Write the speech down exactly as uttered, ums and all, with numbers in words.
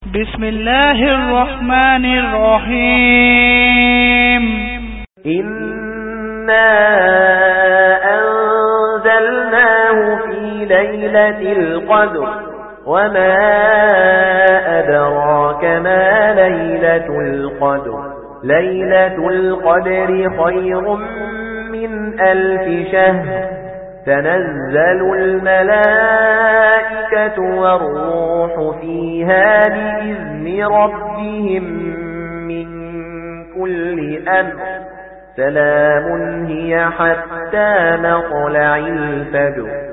بسم الله الرحمن الرحيم إنا أنزلناه في ليلة القدر وما أدراك ما ليلة القدر ليلة القدر خير من ألف شهر تنزل الملائكة والروح فيها بإذن ربهم من كل أمر سلام هي حتى مطلع الفجر